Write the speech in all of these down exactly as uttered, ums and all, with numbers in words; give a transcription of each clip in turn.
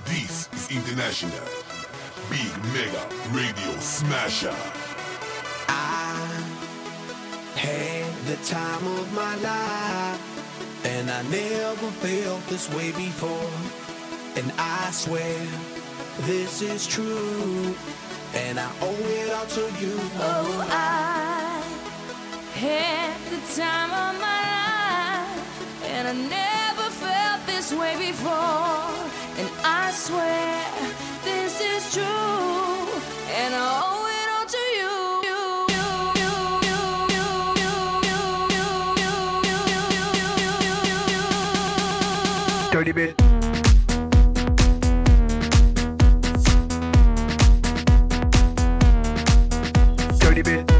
This is International Big Mega Radio Smasher. I had the time of my life, and I never felt this way before. And I swear this is true, and I owe it all to you. Oh, I had the time of my life, and I never felt this way before. And I swear this is true, and I owe it all to you. Dirty bit. Dirty bit.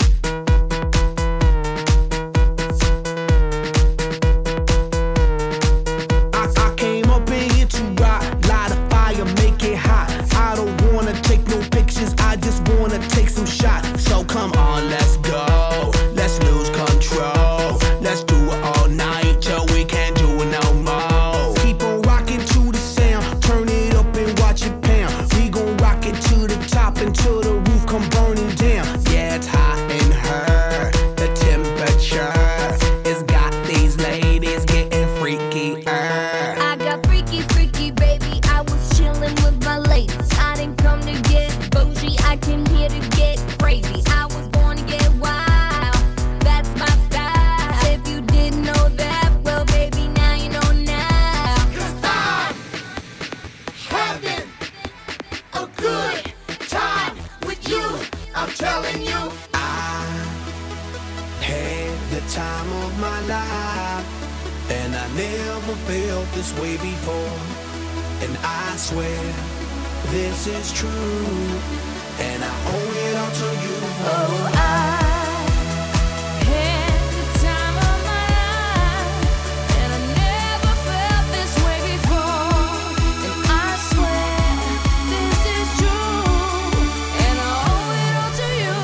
I, I came up in here to rock, light a fire, make it hot. I don't wanna take no pictures, I just wanna take some shots. So come on, let's go, let's lose control. Let's do it all night till we can't do it no more. Keep on rocking to the sound, turn it up and watch it pound. We gon' rock it to the top until the roof come burning down. Yeah, it's hot in her, the temperature has got these ladies getting freaky. I got freaky, freaky, baby. I was chillin' with my ladies. I didn't come to get bougie, I came here to get crazy. I was born to get wild, that's my style. If you didn't know that, well, baby, now you know now. 'Cause I'm having a good time with you, I'm telling you. I had the time of my life, and I never felt this way before. And I swear this is true, and I owe it all to you. Oh, I had the time of my life, and I never felt this way before. And I swear this is true, and I owe it all to you.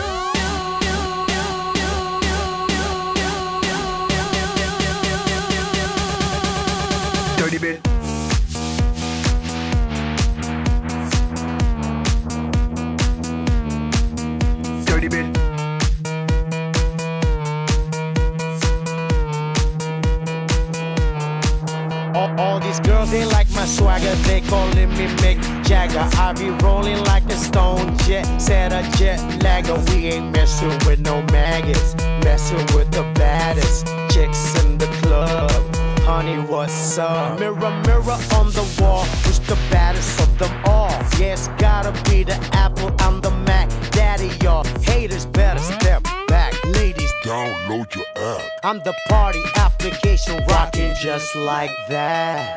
Dirty bit. Dirty bit. All, all these girls, they like my swagger, they calling me Mick Jagger. I be rolling like a stone jet, set a jet lagger. We ain't messing with no maggots, messing with the baddest chicks in the club. Honey, what's up? Mirror, mirror on the wall, who's the baddest of them all? Yeah, it's gotta be the Apple, I'm the Mac. Daddy, y'all haters better step back. Ladies, Download your app. I'm the party application rocking just like that.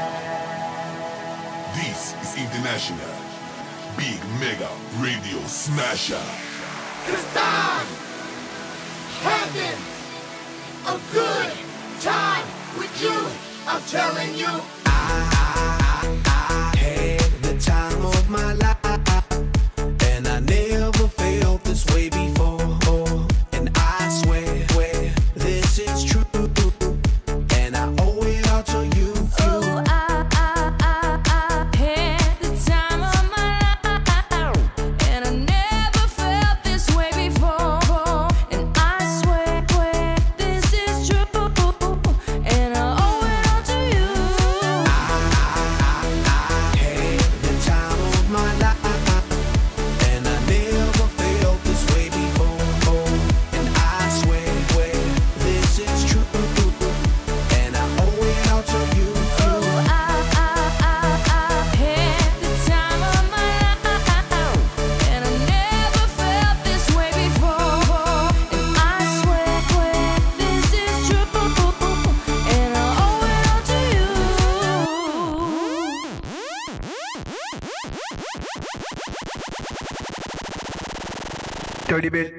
This is International Big Mega Radio Smasher. 'Cause I'm having a good time with you, I'm telling you. I had the time of my life, and I never felt this way before. And I swear, swear this is true, and I owe it all to you. Oh, I, I, I, I had the time of my life, and I never felt this way before. And I swear, swear this is true, and I owe it all to you. I had the time of my life, and I never felt this way before. And I swear, swear this is true, and I owe it all to you. Oh, I, I, I, I had the time of my life, and I never felt this way before. And I swear, swear this is true, and I owe it all to you. Dirty bit.